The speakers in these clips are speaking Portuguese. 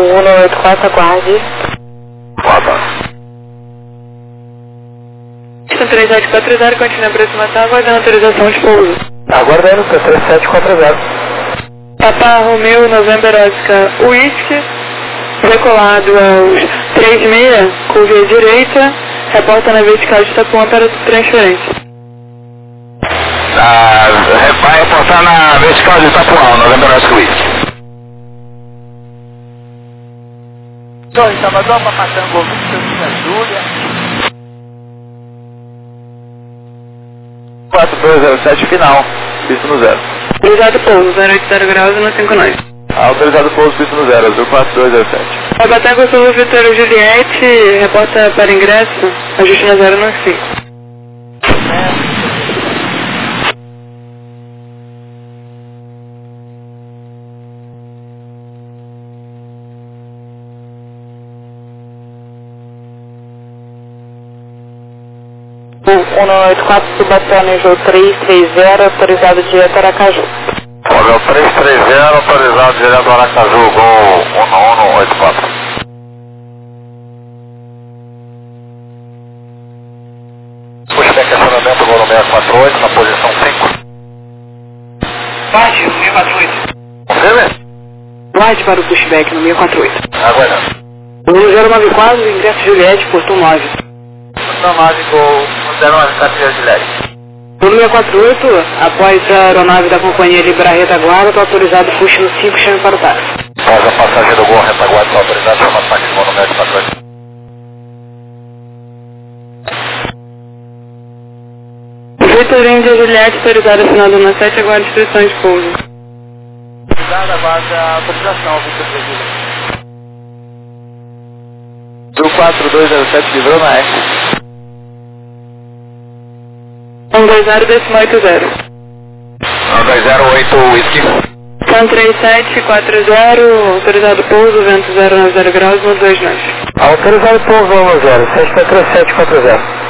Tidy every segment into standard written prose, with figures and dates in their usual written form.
184, aguarde. Guarda. 3740, continua a aproximação, aguardando autorização de pouso. Aguardando, 3740. Papa Romeu, November Oscar, Whisky, decolado aos 3,6, curva à direita, reporta na vertical de Itapuã para transferência. Vai reportar na vertical de Itapuã, November Oscar Whisky. Torre Salvador, Papatango, Victor, Júlia. 4207 final, piso no 0. Autorizado pouso, 080 graus e no 59. Autorizado pouso, piso no 0, azul 4207. Papatango Sul, Vitor Juliette, reporta para ingresso, ajuste na 095. O 184 Subatônio João 330, autorizado direto Aracaju. Gol 330, autorizado direto Aracaju, gol 1184. Pushback acionamento, gol 648, na posição 5. Guarde, no 648. Confirme? Guarde para o pushback no 648. Aguardando. O 094, ingresso Juliette, portão 9. Posição 9, gol 094 Juliette. O 648, após a aeronave da companhia liberar a retaguarda, está autorizado puxe no 5, chame para o táxi. Após a passagem do gol, retaguarda está autorizado, chama o táxi, gol 648. Vitor Índia Juliette, autorizado assinado na 7, aguarda instruções de pouso. Obrigado, aguarda a autorização, Victor Juliette. 4207 livrou na F. 120, décimo 80. 208 Whisky. São 3740, autorizado pouso, vento 090 graus, 129. Autorizado pouso 10, 73740.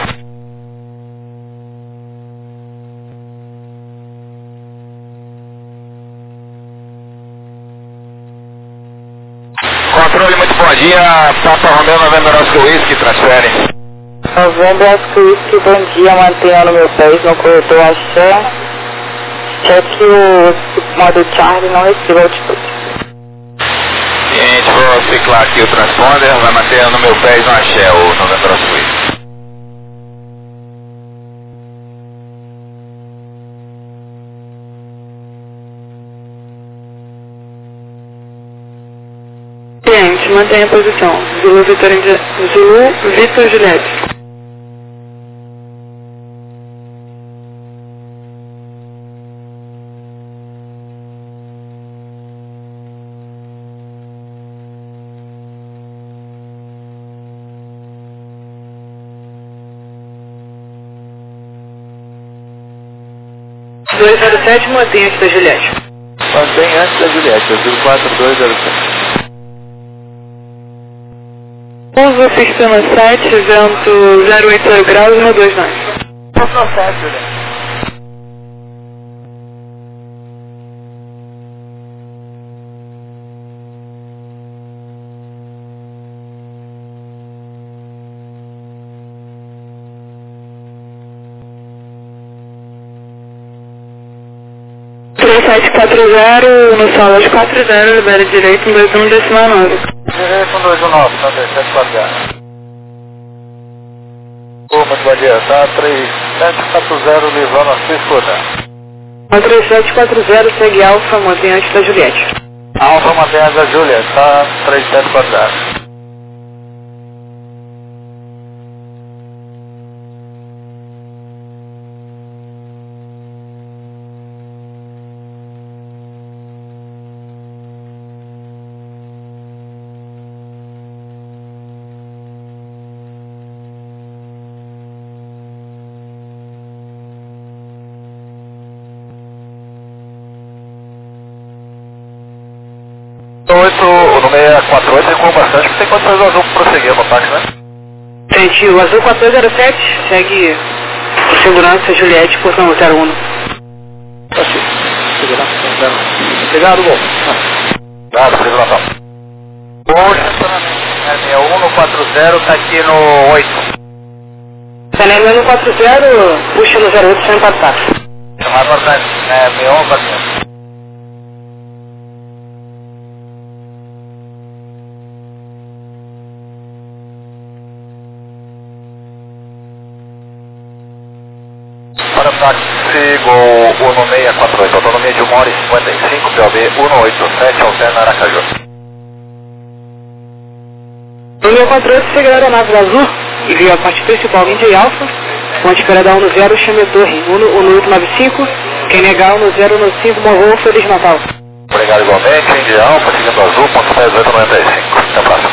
Controle, muito bom dia. Papa Romeu, November Oscar Whisky, transfere. November Oscar Whisky, bom dia, mantenha no meu pés, no corredor Axé. Cheque o modo Charlie, não receba altitude. Gente, vou ciclar aqui o transponder, vai manter no meu pés no Axé, o November Oscar Whisky. Cliente, mantenha a posição. Zulu Vitor Juliette. (207) mantenha antes da Juliette. Mantém antes da Juliette, azul 4207. Uso fixo no 7, vento 080 graus, 129. Processo, Juliette. no salas 40, libera direito, 121, decimal 9. Direito 129, tá 3740. Muito bom dia, tá 3740, livrando a Ciscoda. 3740, segue Alfa, mantém antes da Juliette. Alfa mantém antes da Juliette, tá 3740. No 648 tem como bastante, porque tem condições do azul prosseguir no ataque, né? Gente, o azul 4207 segue por segurança Juliette, portão 01. Ok. Segurança 01. Obrigado, gol. Nada, segurança. Gol 6140 tá aqui no 8. Chanel 6140, puxa no 08 sem passar. Chamar para trás, 6140. Para táxi Gol 1648, autonomia de 1h55, POB 187, alterna Aracaju. 1648, seguir a aeronave da Azul e via a parte principal Índia e Alfa, ponte Peradão no 0, chame Torre, 1895, quem negar no 095, morreu, Feliz Natal. Obrigado igualmente, Índia e Alfa, seguindo Azul, ponto 1895, até a próxima.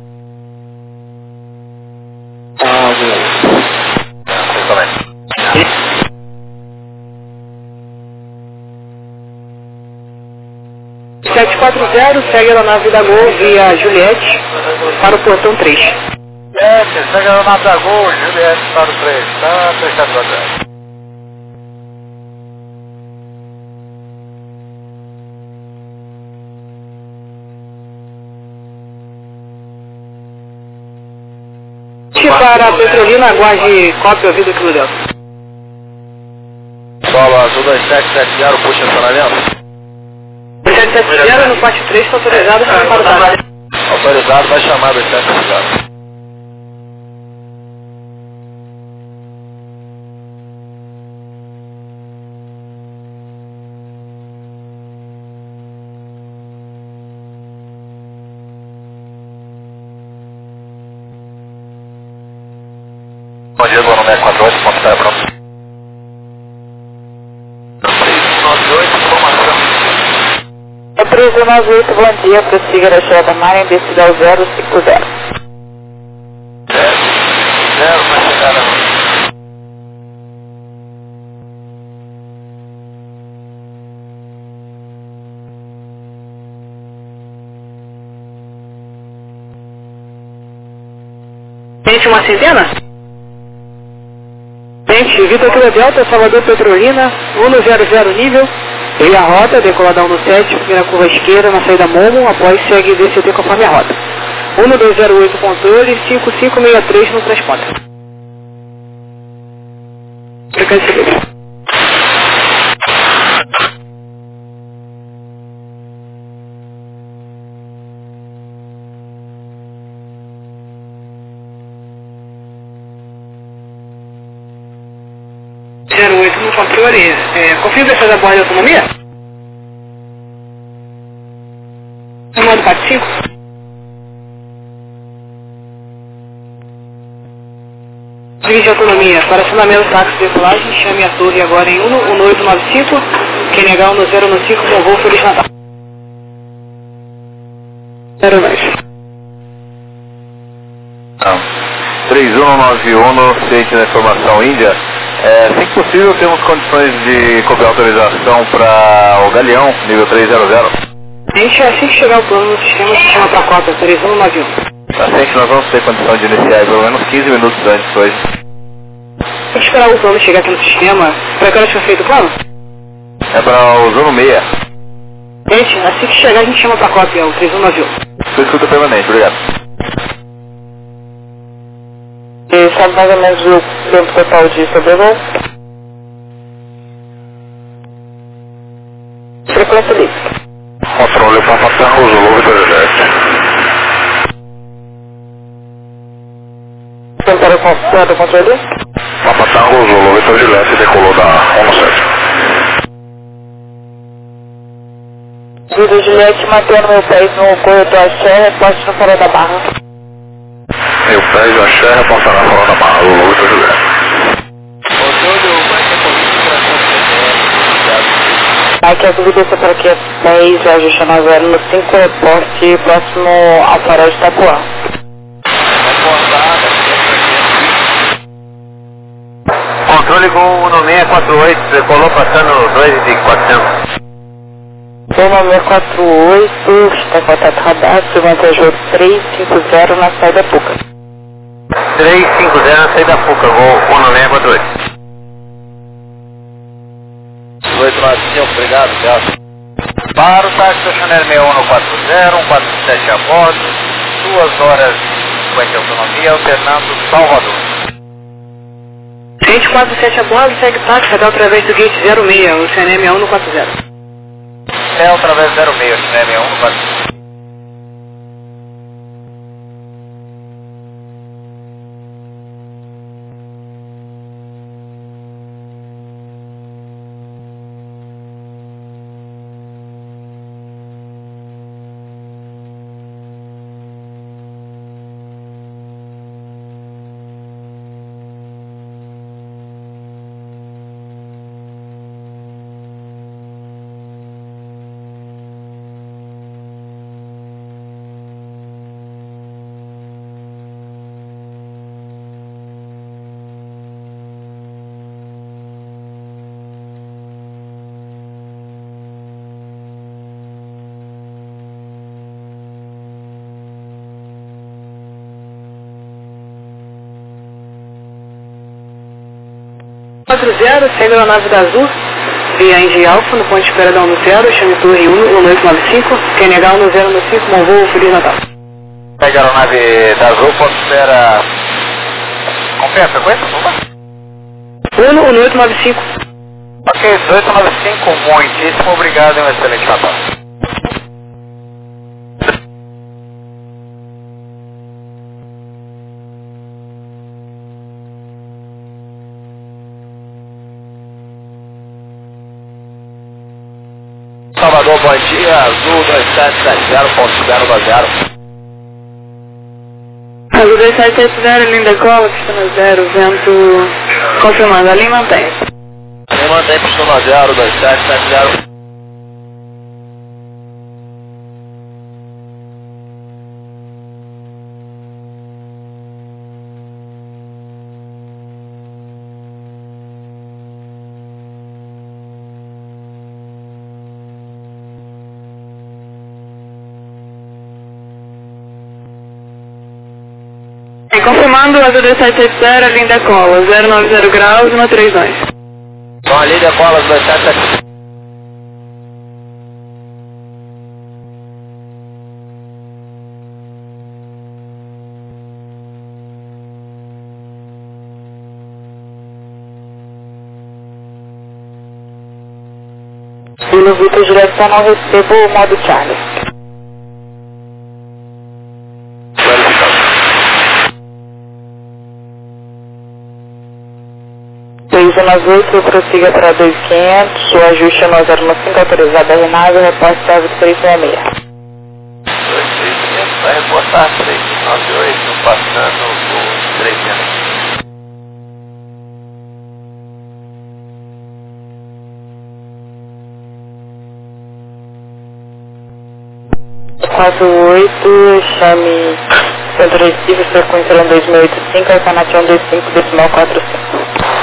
Vocês também. 740, segue a aeronave da Gol via Juliette para o portão 3. Segue a aeronave da Gol, Juliette para o 3, tá? Fechado para trás. Para a Petrolina, aguarde cópia ouvido aquilo dela. Solo Azul 2770, puxa acionamento. 770 no parte 3 está autorizado para o trabalho. Autorizado, vai chamar 2770. Bom dia, Gol 648, ponto está pronto. 398, informação. É 398, bom dia, prossiga a Estrada Marinha, descida ao 050. 0, vai chegar na... Gente, uma centena? Gente, Vitor Kilo Delta, Salvador Petrolina, 100 nível, via a rota, decoladão no 7, primeira curva esquerda, na saída Momo, após segue DCT conforme a rota. 1208 controle, 5563 no transponder. Frequência livre. No controle, confirma essa da borda de autonomia? No modo 45? Dirige de autonomia, para acionamento táxi de decolagem, chame a torre agora em 1895, quem negar no 095, bom voo, Feliz Natal. 09. Não. 3191, ciente da informação Índia. Se possível, temos condições de cobrar autorização para o Galeão, nível 300. Gente, assim que chegar o plano no sistema, se chama para a cota, 3191. Assim que nós vamos ter condição de iniciar pelo menos 15 minutos antes hoje. Tem que esperar o plano chegar aqui no sistema. Para que hora foi feito o plano? É para o Zona 6. Gente, assim que chegar a gente chama para a cota, é o 3191. Sua escuta permanente, obrigado. E sabe mais ou menos o tempo total de sobrevoo? Frequência livre. Controle Papa Tango Zulu Vitor Juliette. Tentaram contato o controle? Papa Tango Zulu Vitor Juliette decolou da 17. Vitor Juliette, mantendo meu pé no corredor Axé, poste no farol da barra. Meu pé e Axé, reportar na farol da barra, Zulu Vitor Juliette. Aqui a dúvida é para que é 10, Jorge Chama 0 no 5, reporte próximo ao farol de Itapuã. Controle com 1648, decolou passando 2,400. 1648, está contato radar, Silvantejou 350 na saída Puca. 350 na saída Puca, vou 1648. 895, obrigado, tchau. Para o táxi da Chanel 6140, 147 a bordo, 2 horas vai ter autonomia, alternando Salvador. 247 a bordo, segue táxi, até através do gate 06, o CNM 6140. É através 06, o CNM 6140. Segue a nave da Azul, via Indy Alpha, no ponto de espera da 10, chame Torre 1, 1895, QNH 1095, bom voo, Feliz Natal. Segue a aeronave da Azul, ponto de espera... Confere a frequência, por favor? 1895. Ok, 1895, muitíssimo obrigado e um excelente Natal. Salvador, bom dia, Azul 2770, ponto de espera da 0. Azul 2770, linda cola, pistona 0, vento confirmando, ali mantém. Ali mantém, pistona 0, 2770. Confirmando, Azul 2770, linda cola, 090 graus, 132. Bom, linda cola, 2770. Zulu Vitor, direção, não recebo o modo Charlie. Nas 8, prossiga para 2500, o ajuste é 9015, autorizado a aeronave, reporte serve 366. 2500, vai reportar 398, passando o 300. Quatro 8, chame Centro Recife, frequência 12685, alternativa 125, decimal 45.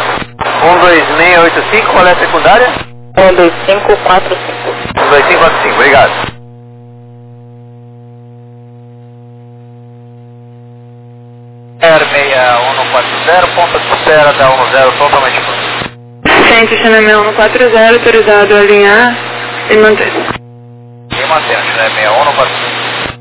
12685, qual é a secundária? 12545. 12545, obrigado. Air 6140, ponta de espera da 10, totalmente pronto. Centro CNM 6140, autorizado a alinhar e manter. E mantendo, né? 6140.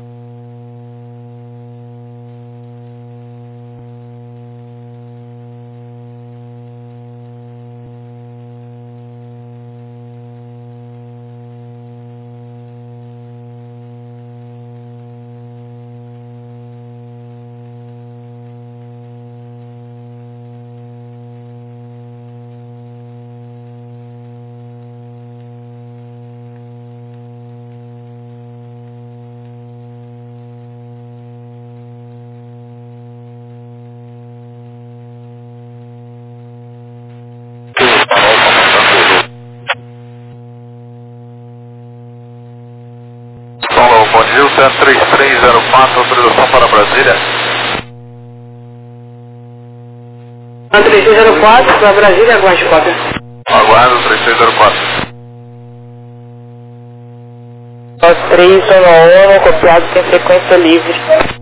Bom dia, 3304, autorização para Brasília. 3304 para Brasília, aguarde cópia. Aguardo 3304. 311, copiado sem frequência livre.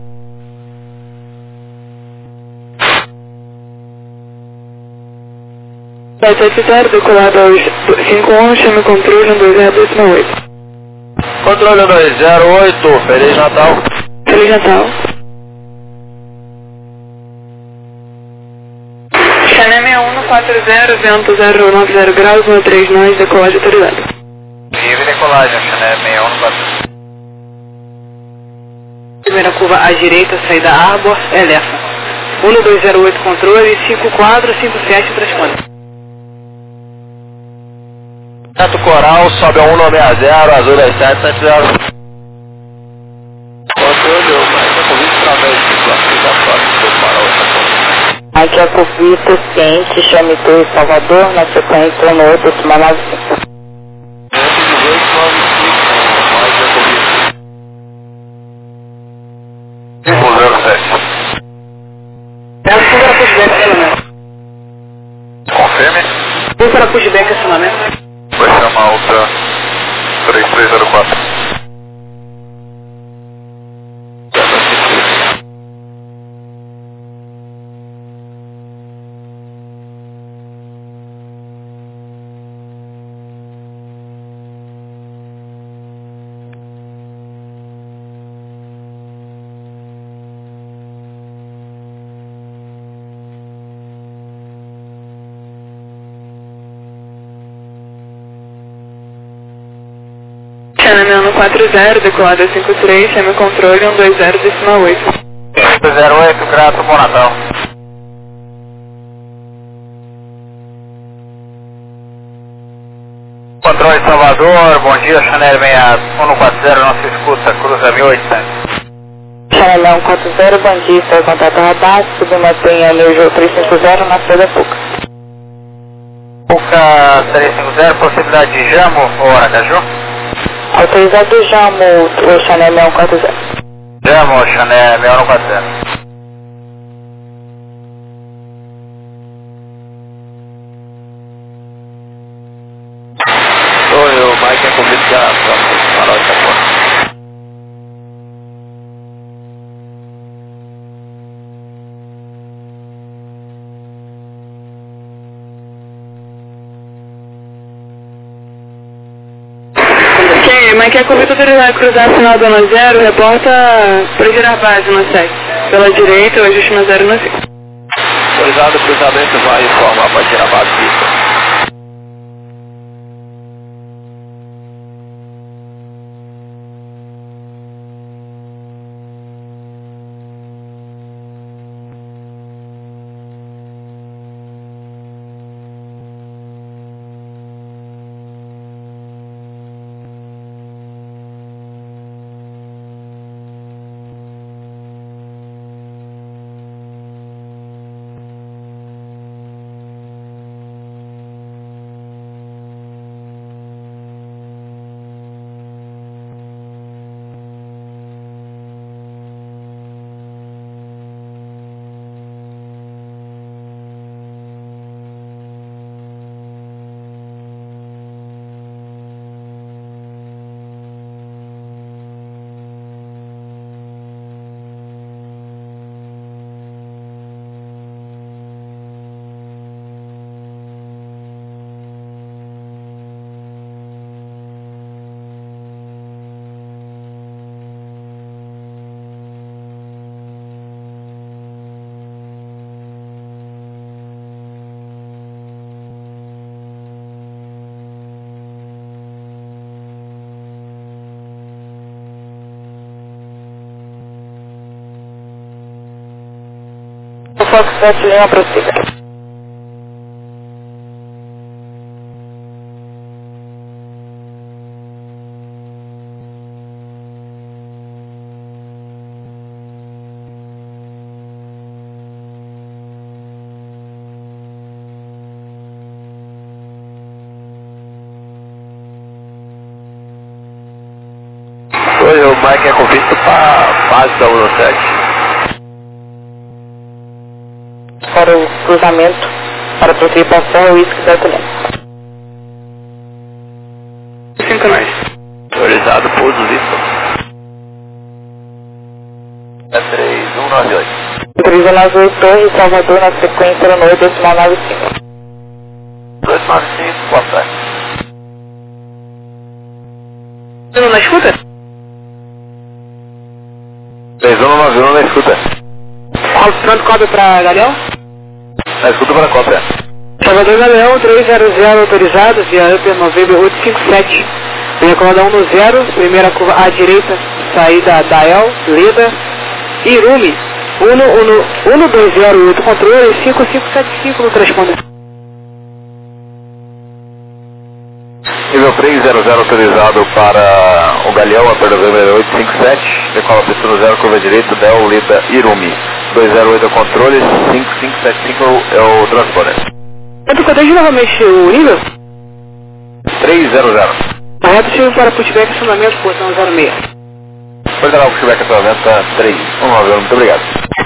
Vai decolado aos 51, chame controle 120-268. Controle 208, Feliz Natal. Feliz Natal. 40, vento 090 graus, 13 nós, decolagem autorizada. Livre decolagem, Chanel 6114. Primeira curva à direita, saída Arbor, Elefa. 1208 controle, 5457 transponder. Teto Coral, sobe a 190, azul 2770. Controle, mais a convite através de classificação do Farol. Aqui é a Covita, ciente, chame tu Salvador, na sequência no outro, decimal 95. 507. Peço para pushback acionamento. Confirme. Para pushback acionamento. Vai chamar outra 3304. Chanel 140, decolada 53, chame controle 120, decimal 8. 08, grato, bom Natal. Controle Salvador, bom dia, Chanel 6140, não se escuta, cruza 1800. Chanel 140, bom dia, foi contato radar, submantém a New 350 na saída Puca. Puca 350, possibilidade de Jamo ou Aracaju? Autorizado Jamo, o Chanel 140. Jamo, Chanel 6140. Oi, o Mike é convite já para Farol de Itapuã. Ok, mas que a convite autorizada cruzar a sinal dona 0, reporta para girar base no 7. Pela direita, o ajuste no 0 no 5. Autorizado, o cruzamento vai informar para tirar a base pista. O Fox 7 Lima prossiga. Oi, o Mike é convite para base da 107. Para o cruzamento, para a participação, o uísque da Tulema. 5 nós. Autorizado, pouso visto. É 3198. Autoriza nas 8 Torres, Salvador, na sequência no 8, decimal 95. 295, boa tarde. Você não escuta? 3191 na escuta. Pronto, cobre para Galeão? Na escuta para a cópia. Salvador Galeão, 300 autorizado, via Upper November 857. Venha comandar 10, primeira curva à direita, saída Dael, Leda, Irumi, 1208 controle, 5575 no transponder. Nível 300 autorizado para o Galeão, Upper November 857, decola pista 0, curva direita, Dael, Leda, Irumi, 208 controle, 5575 é o transponder. Eu cotejo novamente o nível? 300. Correto, chego para pushback, acionamento, portão 06. Pode dar o pushback acionamento 319, muito obrigado.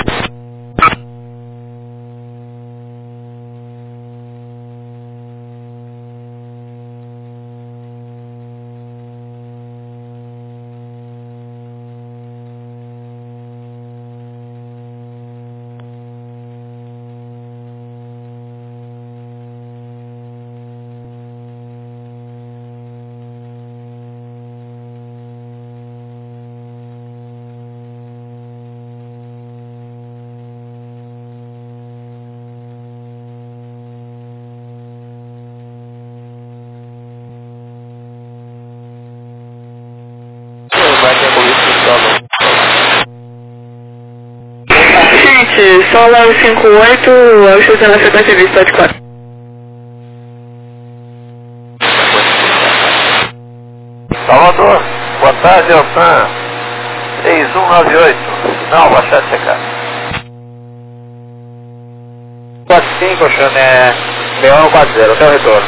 Gente, só lá o 58, eu estou sendo aceitado serviço, pode 4. Salvador, boa tarde, Altan. 3198, não, baixar de checar. 45, Xané, 6140, até o retorno.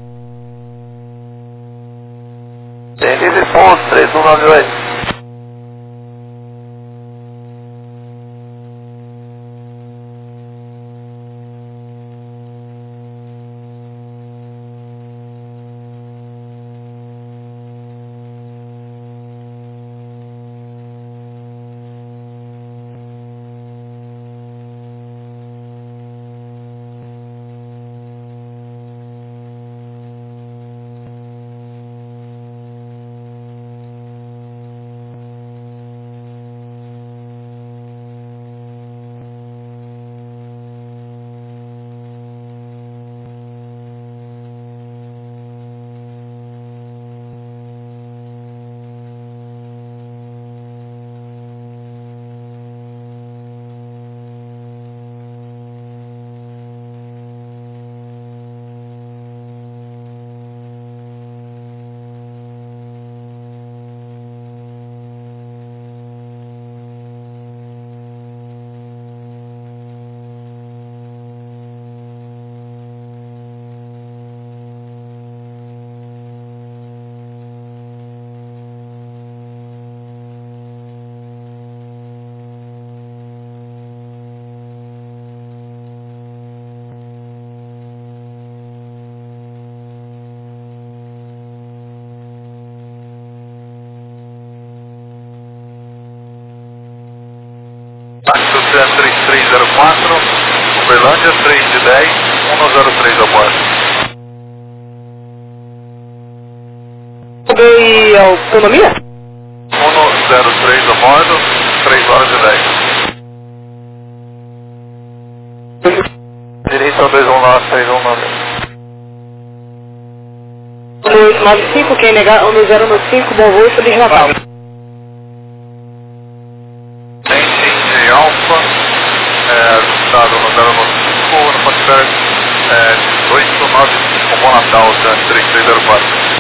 Tem livre ponto, 3198. Táxi 3304, Uberlândia 3 de 10, 103 ao bordo. E autonomia? 103 ao bordo, 3 horas e 10. Direito ao 219, 319. 1895, quem negar 1095, bom voo, Feliz Natal. Tem Alfa, estado no 095, no Foxtrot 895, bom Natal, 3304.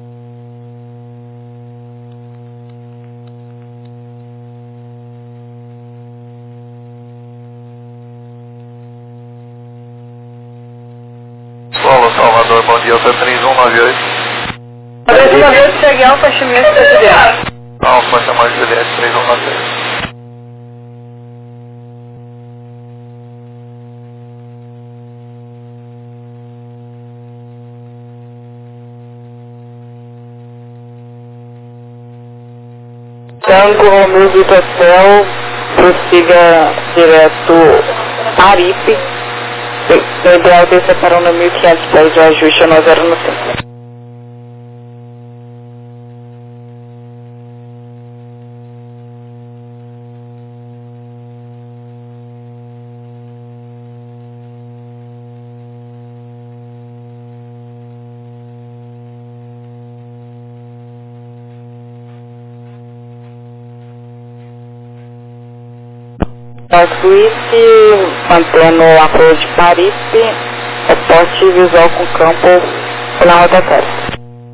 Solo Salvador, bom dia, Alfa 3198. 3198, segue Alfa, Chimento, Presidente. Alfa, chamar de Juliette 3198. Tango Romeu Vitor Céu, prossiga direto Aripe. O ideal desça para no 1510 de ajuste no 0 no 5. Suíte, mantendo o apoio de Paripe, reporte visual com campo na rotatória.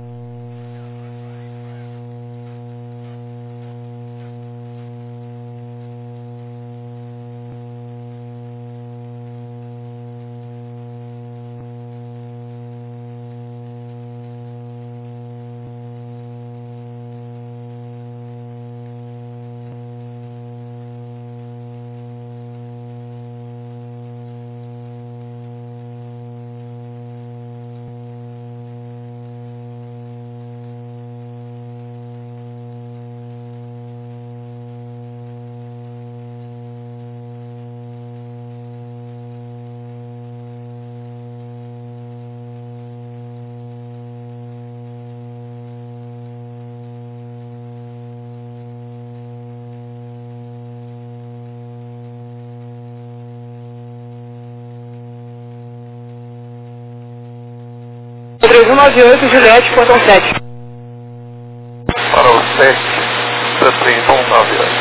(3198) Juliette, portão 7. Para o 7, 3198.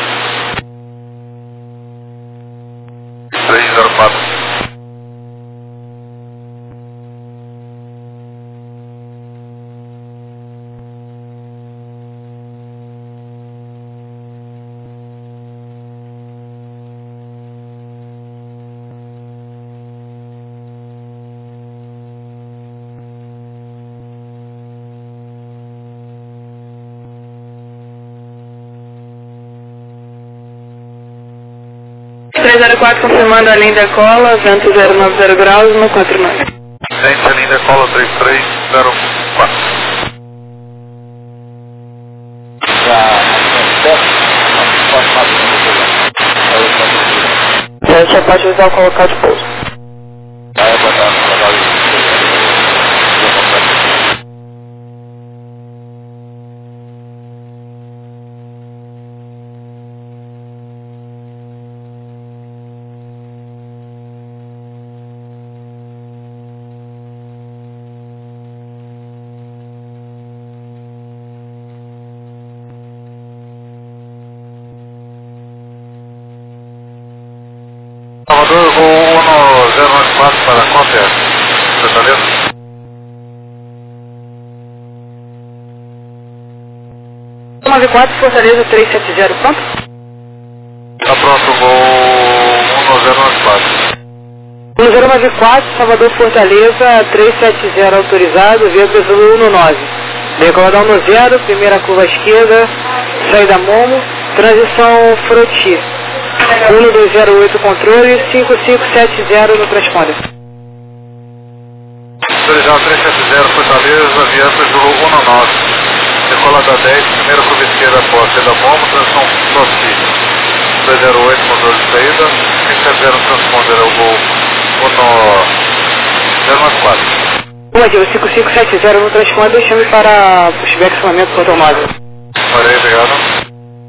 304. Confirmando a linha da cola, vento 090 graus, no 49. Gente, a linha da cola 3304. Gente, já pode usar o local de pouso. Salvador, voo 1094 para Conter, Fortaleza. Nove 4, Fortaleza 370, pronto? Tá pronto, voo 1094. 1094, Salvador Fortaleza 370 autorizado, via Azul 19. Decoladão no 0, primeira curva à esquerda, saída Momo, transição Froti. 1208 controle, 5570 no transponder. Autorizado 370 Fortaleza, Aviança Zulu 19. Decolada 10, primeira curva esquerda após saída Momo, transição Froti. 208 controle de saída, 570 no transponder, é o voo 1094. Bom dia, 5570 no transponder, chame para pushback escalonamento portão 9. Parei, obrigado.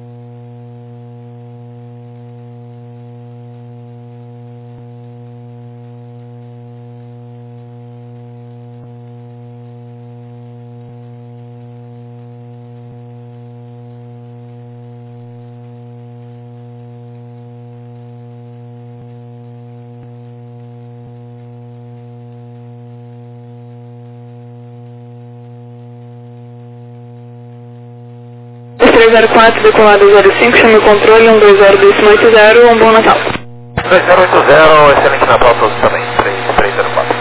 O 304, decolado 05, chame o controle, 120-280, um bom Natal. 2080, excelente Natal a todos também, 3304.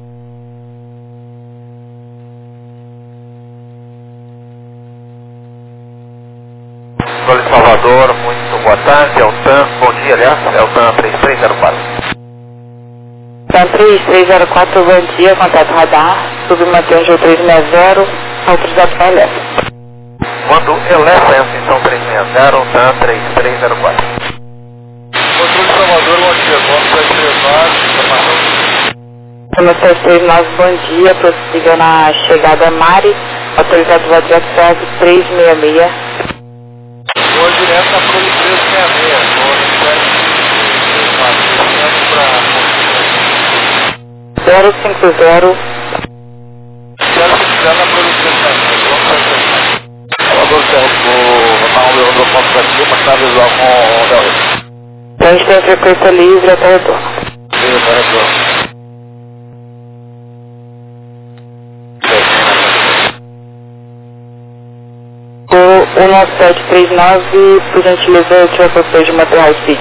Gole Salvador, muito boa tarde, é o TAM, bom dia aliás, é o TAM 3304. TAM 3304, bom dia, contato radar, submantém o 360, autorizado para Eleva. Quando eleva a ascensão 360, TAM 3304. Controle Salvador, bom dia, vamos 739, informação. 739, bom dia, prossiga na chegada Mari, autorizado para Jack 366. Vou direto na Prole 366, vou no 050. 050 na Prole 366, vamos para 366. Salvador, vou botar um leão do ponto aqui, uma chave visual com o Del. Então a gente tem a frequência livre até o retorno. O 1739, por gentileza, tira você de manter high speed.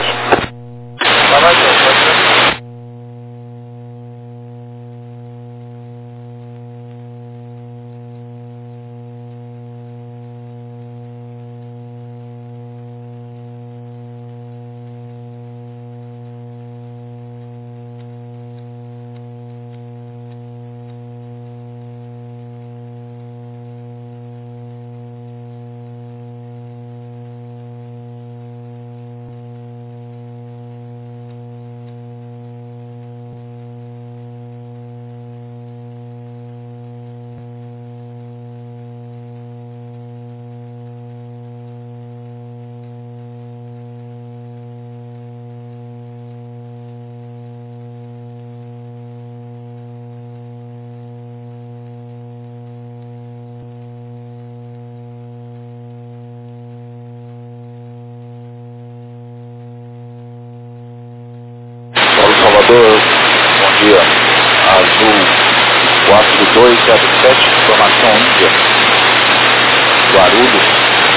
Salvador, bom dia. Azul 4207, informação Índia. Guarulhos.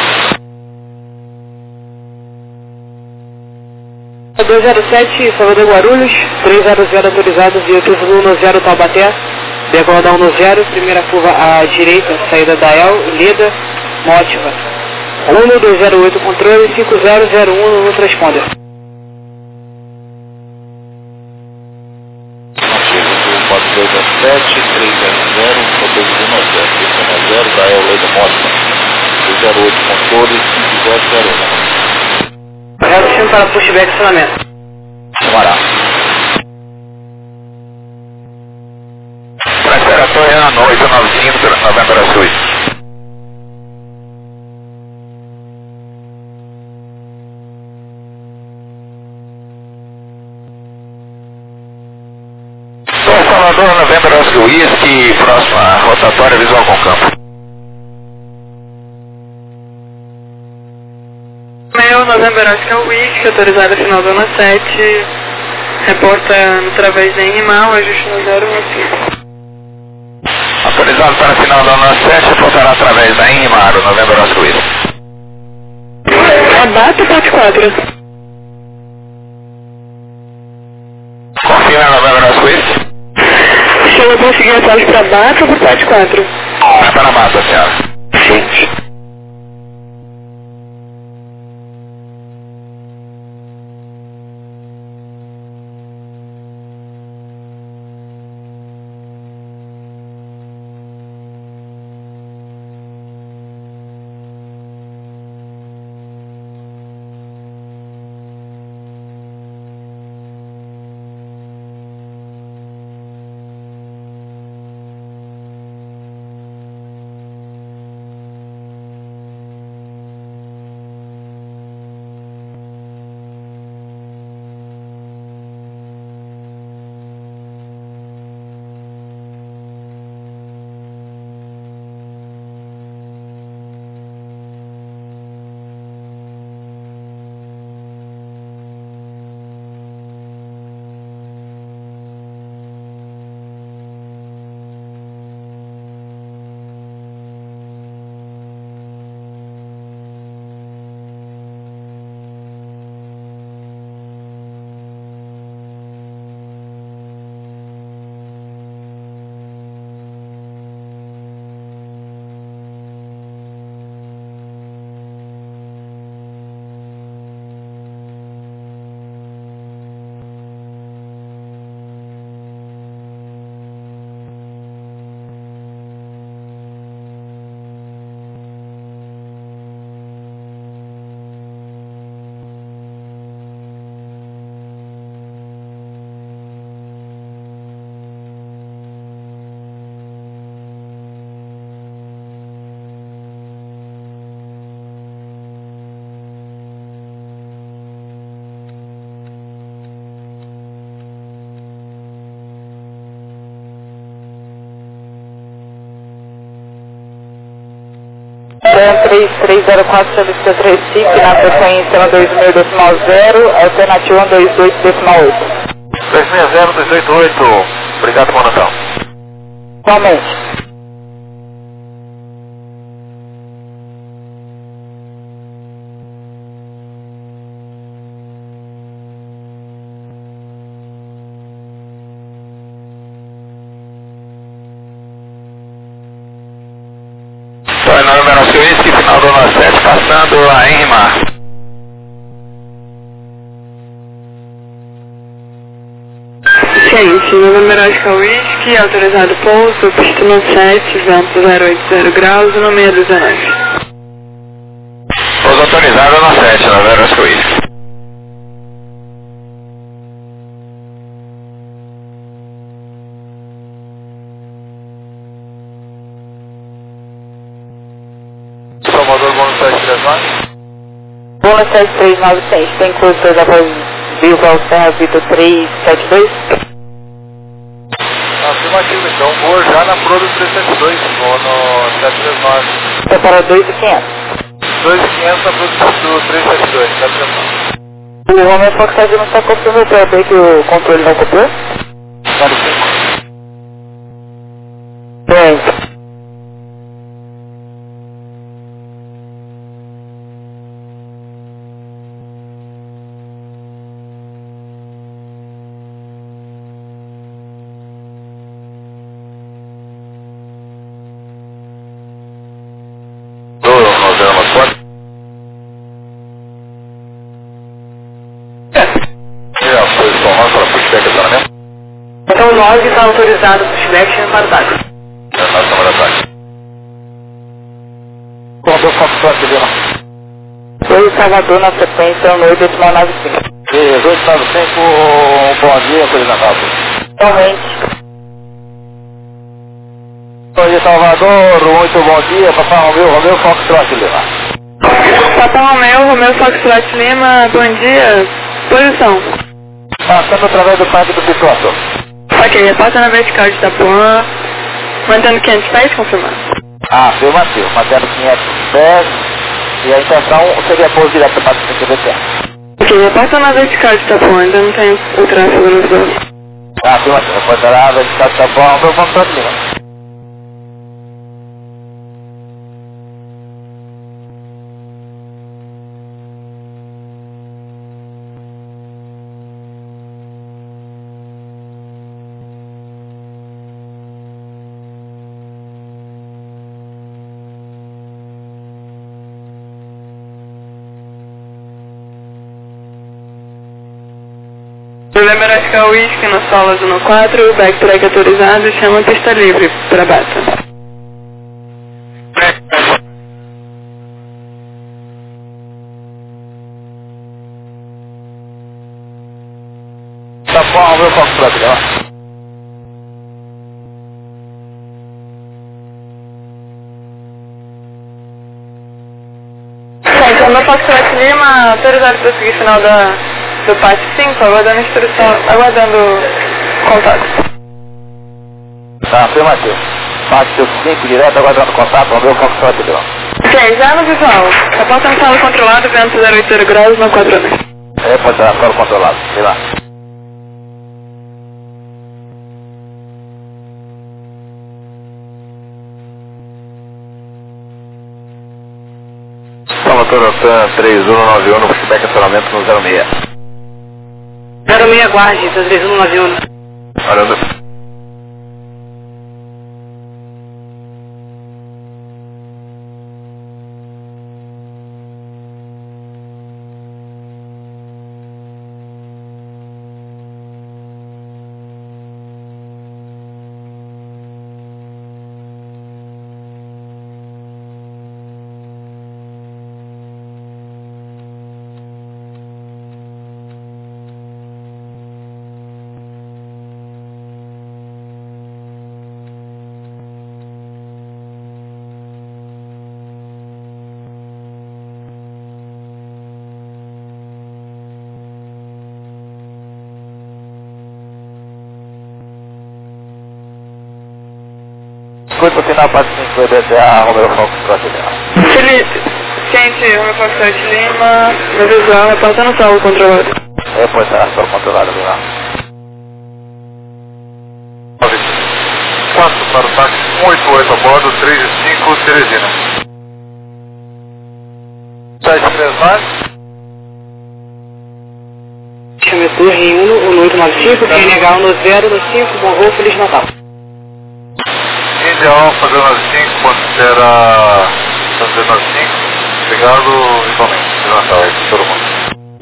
207, Salvador Guarulhos, 300 autorizados e 810 Taubaté, decola da 10, primeira curva à direita, saída da El, Lida, Mótiva. 1208 controle, 5001 no transponder. 4217, 300, motor de 10, da El, Lida, Mótiva. 208 controle, 5001. Reto para pushback e acionamento. Chamará. Preparatório 895, Novembro Sul. Salvador, Novembro Oscar Whisky, próxima rotatória visual com campo. Meu, Novembro Oscar Whisky, autorizado final da 7, reporta através da animal, ajuste no 015. Autorizado para final da 7, reportará através da Inimar, o Novembro Oscar Whisky. Abate 44. Confirma Novembro Oscar Whisky. Se eu conseguir atalhos para baixo ou para parte 4? Vai para a massa, senhora. Sim. 3304 solicita Recife na frequência 126.0, alternativa 128.8. 260-288, obrigado por manutenção. Igualmente. Então, na número Suíça, final do 97, passando a Enrimar. Gente, no número Oscar Whisky, autorizado pouso, pista 7, vento 080 graus, no 619. Pouso autorizado no 7, na número Oscar Whisky. Salvador, bônus 739. Bônus 7396, tem curso da voz viva ao Serra Vitor 372? Afirmativo, então vou já na Pro do 372, vou no 739. Separa 2.500. 2.500 na Pro do 372, 739. O homem Fox não está copiando o pé, que o controle não copiou? 05. Bem. Então o 9 está autorizado para o pushback para o táxi. Qual Fox Lima? Foi Salvador na sequência 1.895. 1895, bom dia, Feliz Natal. Realmente. Bom dia, Salvador, muito bom dia, Papai Romeu Fox Lima. Papai Romeu Foxtrot Lima, bom dia. Posição. Passando através do parque do Picoto. Ok, repassa na vertical de Itapuã, mantendo 500 pés, confirmando. Afirmativo, mantendo 500 pés, e a intenção seria pouso direto para o CBT. Ok, repassa na vertical de Itapuã, ainda não tem o tráfego nos dois. Afirmativo, reportará a vertical de Itapuã, Romeu Fox Lima. Número Oscar Whisky na sala zona 4, backtrack autorizado, chama pista livre para bata. Tá bom, meu Fox Lima. Então, meu Foxtrot Lima, autorizado para seguir final do PAT 5, aguardando instrução, aguardando contato. Tá, afirmativo. Parte 5 direto, aguardando contato, Romeu Fox Lima. Ok, já no visual. Reporta no solo controlado, vento 080 graus, não 4 horas. Pode estar solo controlado, sei lá. Salvador Otan 3191 no pushback acionamento no 06. 06, guarde, 3191. Olhando. Curso final para 5 EDTA, Romeu Fox Lima. Quente, Romeo Foxtrot Lima, meu visual, passando solo controlado. Pois é, solo controlado lá. 4 para o táxi 188 a bordo, 3 e 5, Teresina. 739. Chame Torre 1 no 895, QNH 10 no 5, bom voo, Feliz Natal. Ideal, fazendo as 5, considera fazendo as 5. Obrigado, igualmente. Feliz Natal aí, todo mundo.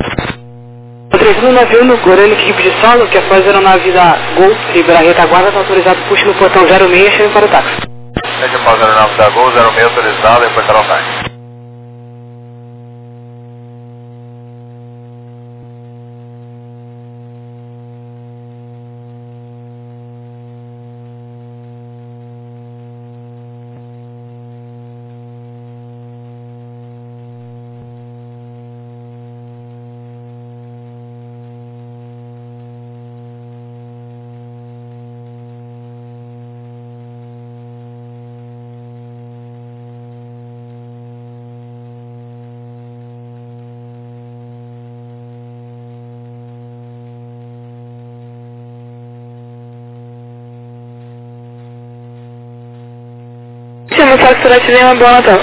3191 no Gorani, equipe de solo, que após a aeronave da Gol, libera a retaguarda, está autorizado push no portão 06, chame para o táxi. Seja após a aeronave da Gol, 06 autorizado e portão táxi. Chama Foxtrot Lima, bom Natal.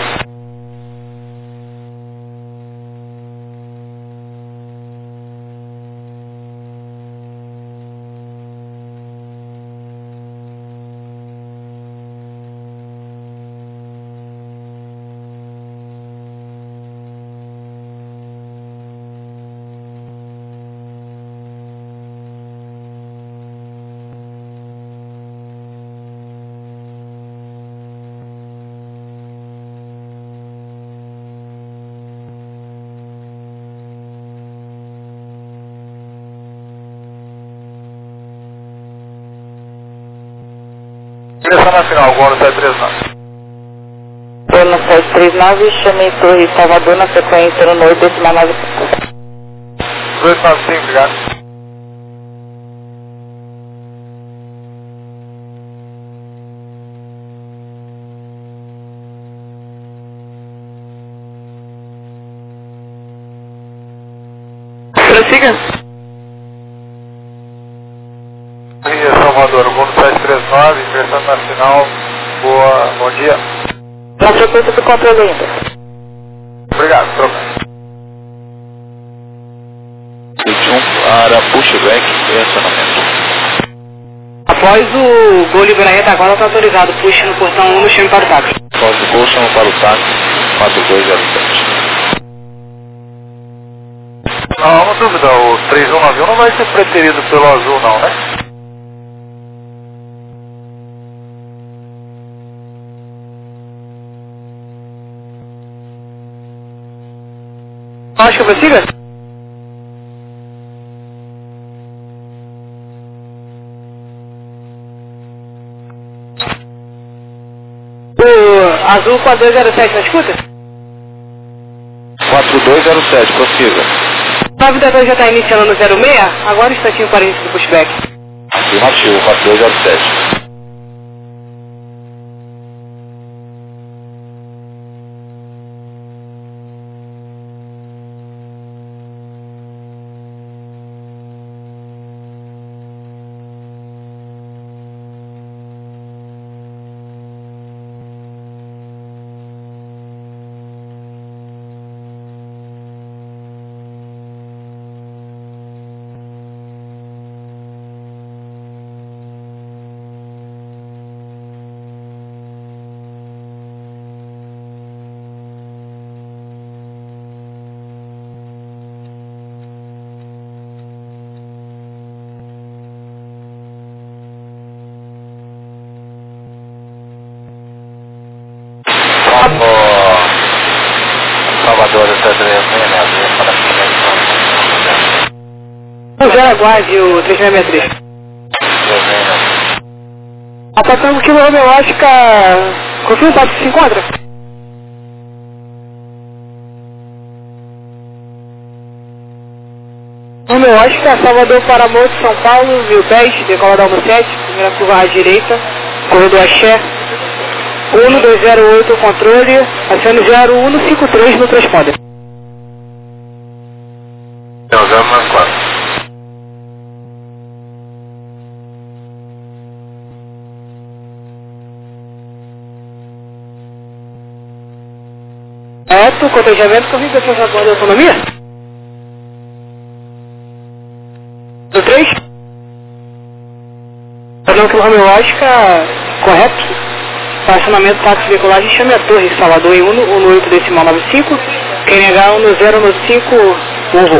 Direção nacional, Gol no 739. Gol no 739, chamei Torre Salvador na sequência no 8, decimal 9. 295, obrigado. Prossiga. Salvador, Gol no 739, direção nacional, bom dia. Na sequência do controle ainda. Obrigado, troca. 21 para pushback e acionamento. Após o Gol liberar a retaguarda, está autorizado push no portão 1 no chame para o táxi. Após o Gol, chama para o táxi 4207. Não, uma dúvida, o 3191 não vai ser preterido pelo azul não, né? Acho que prossiga? O azul 4207, na escuta? 4207, prossiga. 9 já está iniciando no 06, agora um instantinho para início do pushback. Afirmativo, 4207. Salvador, eu estou O Jaraguard, o 363. Atacando o quilo Romeo Oscar, confia o táxi se encontra? Romeo Oscar, Salvador para Moço, São Paulo, 1010, decola da 17, primeira curva à direita, corredor Axé, 1208 controle, acione 0153 no transponder. 094. Certo, cotejamento comigo, por favor, de autonomia. Do 3. Padrão quilômetro Oscar, correto. Estacionamento táxi decolagem, chame a torre Salvador em 118 decimal 95. Quem negar 1095, voo.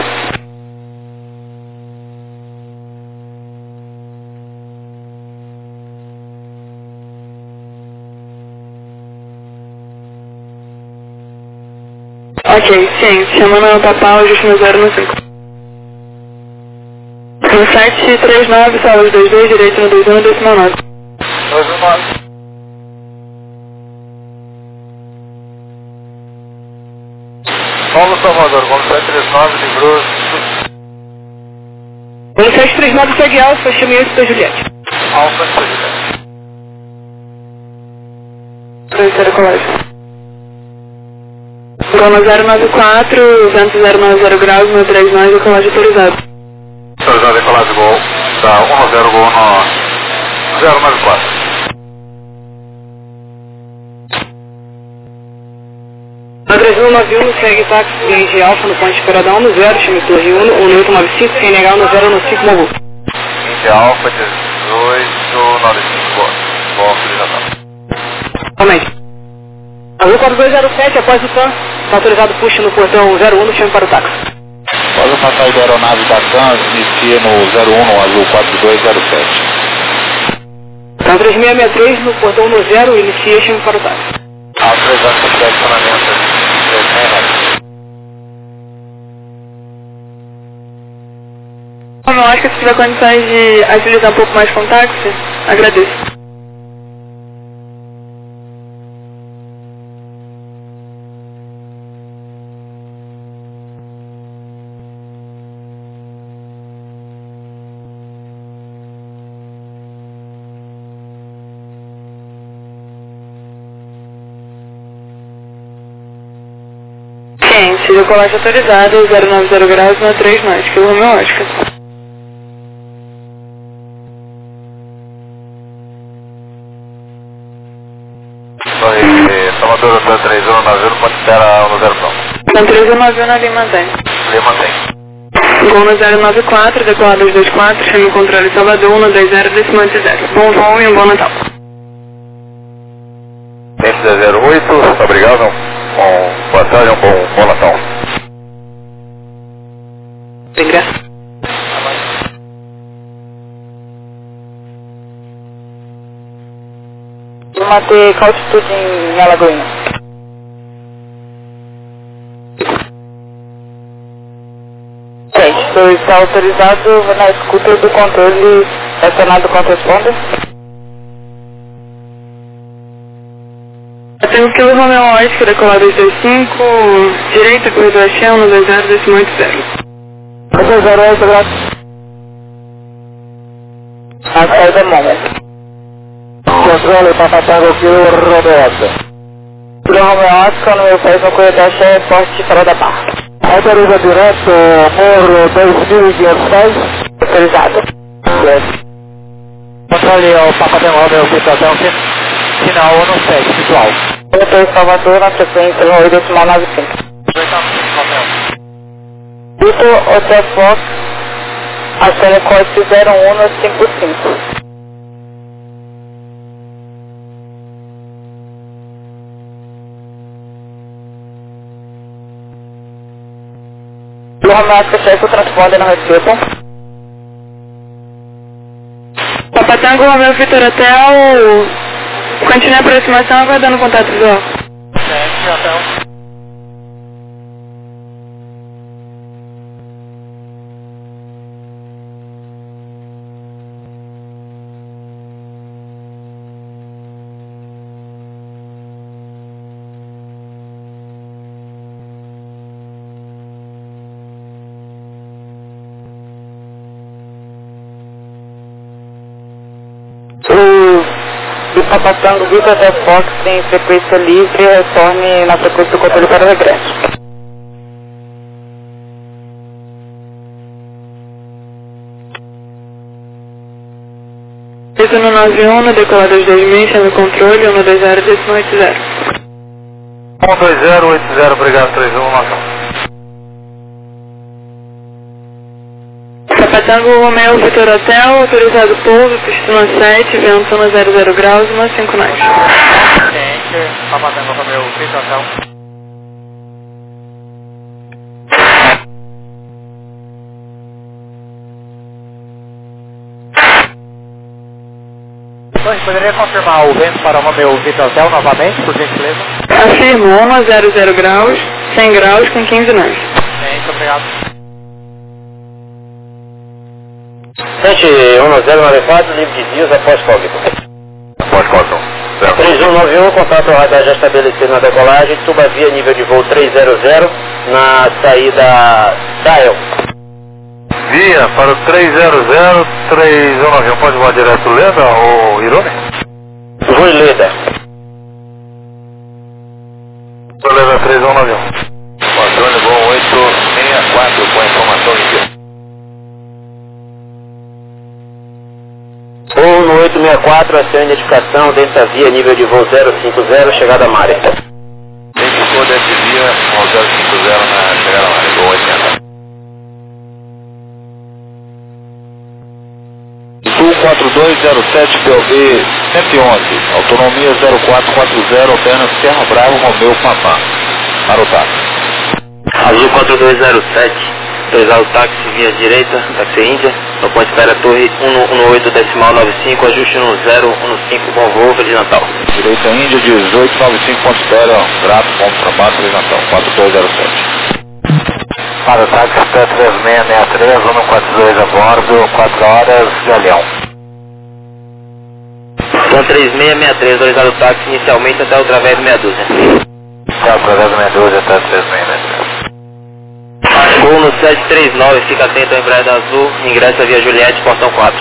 Ok, sim, chamando a Papal, ajuste no 095. No 739, saúde 22, direito no 21, decimal 9. 219. Paulo Salvador, vamos 739, livrou. 1739, segue Alfa, chame esse da Juliette. Alfa, Juliette. 3 colégio. Goma 094, vento 090 graus, no 39, decolagem autorizado. Autorizado, decolagem Gol. Tá, 10 Gol no 094. Na 3091, segue táxi cliente Alfa no ponto de Peradão, no 0, chame torre 1895, quem negar no 095, Mogu. Cliente Alfa, 1895, boa utilização. Somente. Azul 4207, após o TAM, está autorizado puxa no portão 01, chame para o táxi. Após a passagem da aeronave da TAM, inicia no 01, Azul 4207. TAM 3663, no portão no 0, inicia, chame para o táxi. Autorizado para estacionamento, 3 Eu acho que se tiver condições de agilizar um pouco mais com o táxi, agradeço. Ciência, decolagem autorizada, 090 graus, na 3 náutica, Romeu Oscar. Salvador, 3190, pode esperar no 0 pronto. Na 3191 na Lima tem. Lima tem. Gol no 094, decolar 224, chame o controle Salvador, 120, decimante 0. Bom voo e um bom Natal. MC08, obrigado. Boa tarde, bom Natal. Tem graça. Vou manter qual altitude em Alagoinha? Gente, está autorizado na escuta do controle acionado com transponder? Tenho que o Romeu Oscar, decolar 225, direita, corredor Chão, no 20, decimante 0. 208, graças. A saída momento. Controle para Papago Kilo Roberto. Kilo Romeu Oscar, no meu país, no corredor Chão, forte de Fora da Barra. Autoriza direto, Morro 2506. Autorizado. Controle o Papago Romeu, situação final 17, visual. Eu estou em Salvador, na frequência 1.895. Vitor Hotel Fox, acione código 0155. Romeu, chefe, o transponder não recebo. Papatango, Romeu, Vitor Hotel, continue a aproximação, aguardando contato visual. Hotel. E Papa Tango Vitor Del Fox em frequência livre, retorne na frequência do controle para o regresso. Isso no 91, decolar 226, chame controle, 120, 80. 12080, obrigado, 3191. Papatango Romeo Vitor Hotel, autorizado pouso, pista 7, vento na 00 graus, 15 nós. Ciente, Papatango Romeo Vitor Hotel. Poderia confirmar o vento para o Romeo Vitor Hotel novamente, por gentileza? Afirmo, 1 a 00 graus, 100 graus com 15 nós. Ciente, obrigado. Gente, 1094, livre de dias após código. Após código. 3191, contato radar já estabelecido na decolagem, suba via nível de voo 300 na saída Dial. Via para o 300, 3191, pode voar direto Leda ou Irone? Voo Leda. Leda 3191. Controle voo 864, com informação em dia. Voo no 864, a sua identificação dentro da via nível de voo 050, chegada a Maré. Identificou dentro de via com 050 na chegada a Maré, voo 80. Sul 4207 PLB 111, autonomia 0440, alterna Serra Bravo, Romeu Papá, para o táxi. Azul 4207, autorizar o táxi via direita, táxi Índia, no ponto de espera torre 118.95, ajuste no 015, bom voo, Feliz Natal. Direita Índia 1895, ponto de espera, grato, ponto trabalho, Feliz Natal, 4207. Para o táxi T3663, 142 a bordo, 4 horas, Galeão. Então 3663, autorizado o táxi inicialmente até o Través meia dúzia. Até o Través meia dúzia, até 3663. Gol no 739, fica atento ao Embraer da Azul, ingressa via Juliette, portão 4.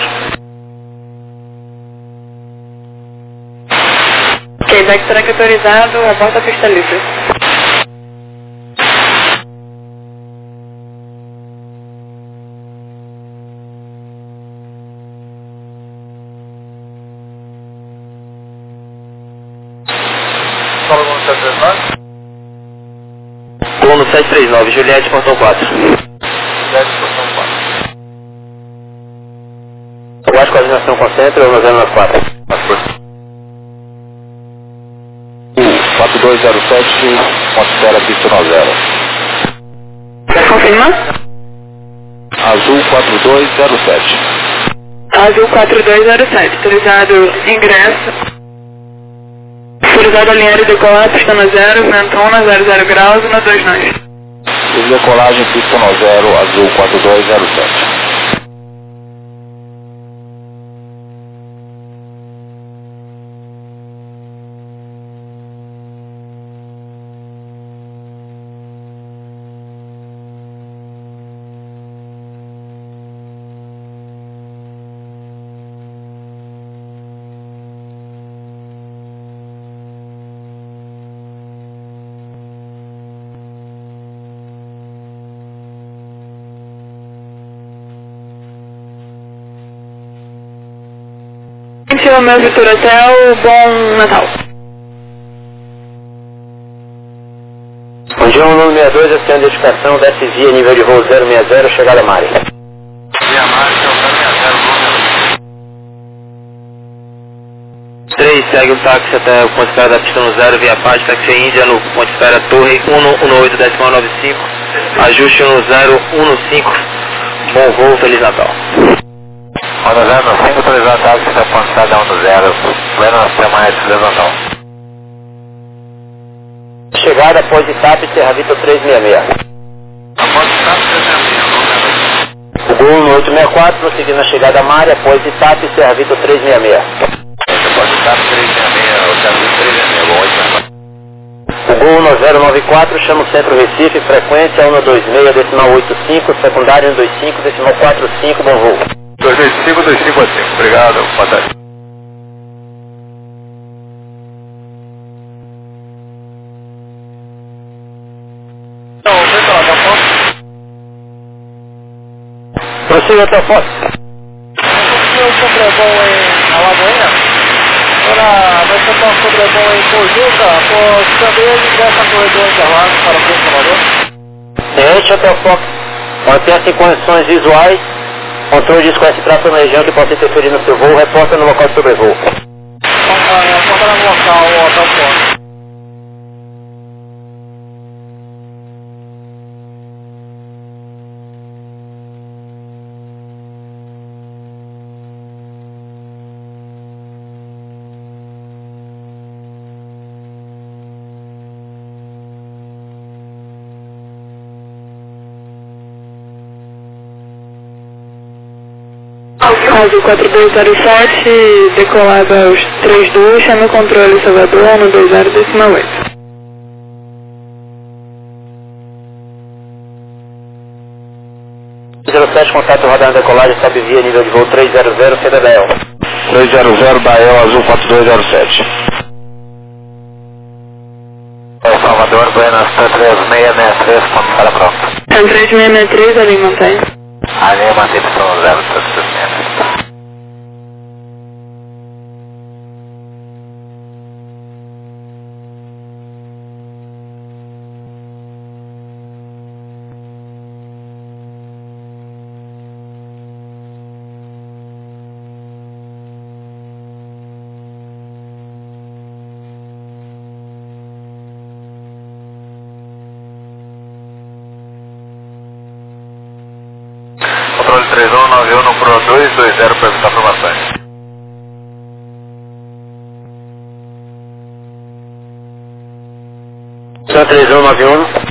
Ok, backtrack autorizado, aborda a pista livre. Fala no 739? Gol no 739, Juliette, portão 4. Juliette, portão 4. Aguarde coordenação com centro, 104. 4207, ponto de espera, pista 90. Quer confirmar? Azul 4207. Azul 4207, autorizado ingresso. Autorizado a linha aérea decolar, pista no 0, ventona 00 graus, 12 nós. Decolagem, pista 90, Azul 4207. Romeo Vitor Hotel, bom Natal. Bom dia, 162, a sua identificação, desce via nível de voo 060, chegada a Mari. Via Mari, que é o 060, 3, segue o táxi até o ponto de espera da pista no 0, via Paz, táxi Índia, no ponto de espera torre 118.95, ajuste no 015, bom voo, Feliz Natal. Roda 05, autorizado o táxi da ponte estada 10, pleno na sistema Feliz Natal. Chegada após ITAP, Serra Vitor 366. Após o táxi 366, O Gol no 864, prosseguindo na chegada a Mari, após ITAP, Serra Vitor 366. após o táxi 366, o táxi 366, bom 864. O Gol no 094, chama o Centro Recife, frequência 126.85, secundário 125.45, bom voo. 225, 255, obrigado, boa tarde. Sim, eu tô foto. Eu sobrebom em Alagoinha. Agora vai ser um sobrebom em Pojuca, por também ingressa corredor interlado para o Salvador. Este é o teu foco. Mantém-se em condições visuais. Controle diz com esse trato na região que possa interferir no seu voo. Reporta no local de sobrevoo. Reporta no local, o hotel ponto. Azul 4207, decolada aos 32, chame o controle Salvador, 120,8. Contato rodando decolagem, sobe via nível de voo 300, CDBL. 300, Bael, Azul 4207. Salvador, Buenas, 3663, ponto para pronto. 3663, ali mantém. Ali mantém som 0, 360. Controle 3191 no Pro 220 para evitar formações. São 3191.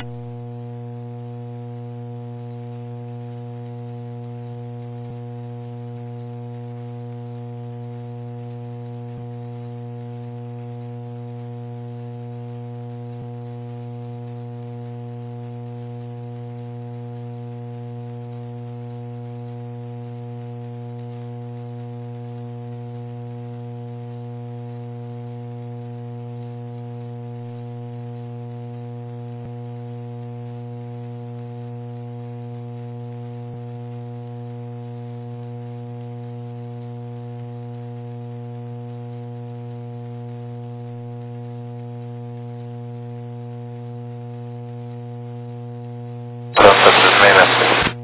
Pronto, 3663.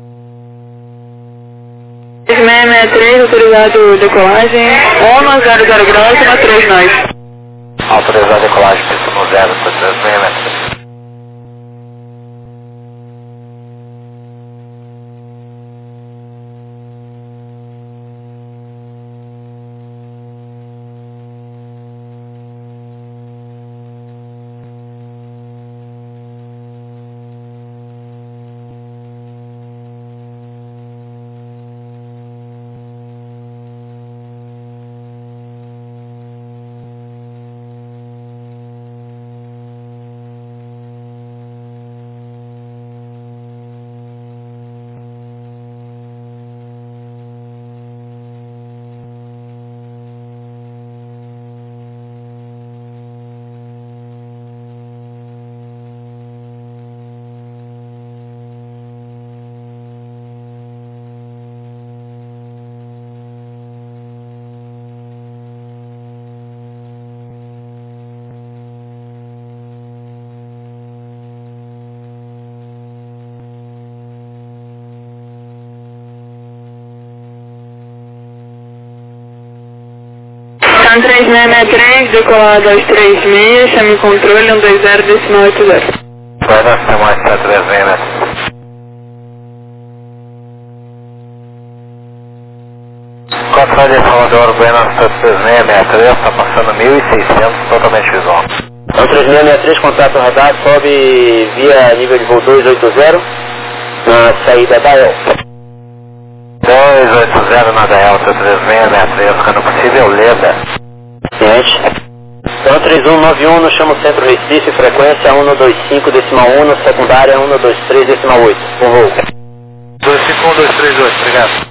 3663, autorizado decolagem, ONU 00 graus, 13 nós. Autorizado decolagem, pista no 0, 3663. São 3663, decolado aos 36, chame o controle 120,80. Buenas, mais 3663. Controle de Salvador, Buenas, 3663, está passando 1.600, totalmente visual. Então 3663, contato radar, sobe via nível de voo 280, na saída da El. 280 na Delta 3663, ficando possível, Leda. Ciente. Então 3191 no chamo Centro Recife, frequência 125,1, secundária 123,8. Por voo. 25123, obrigado.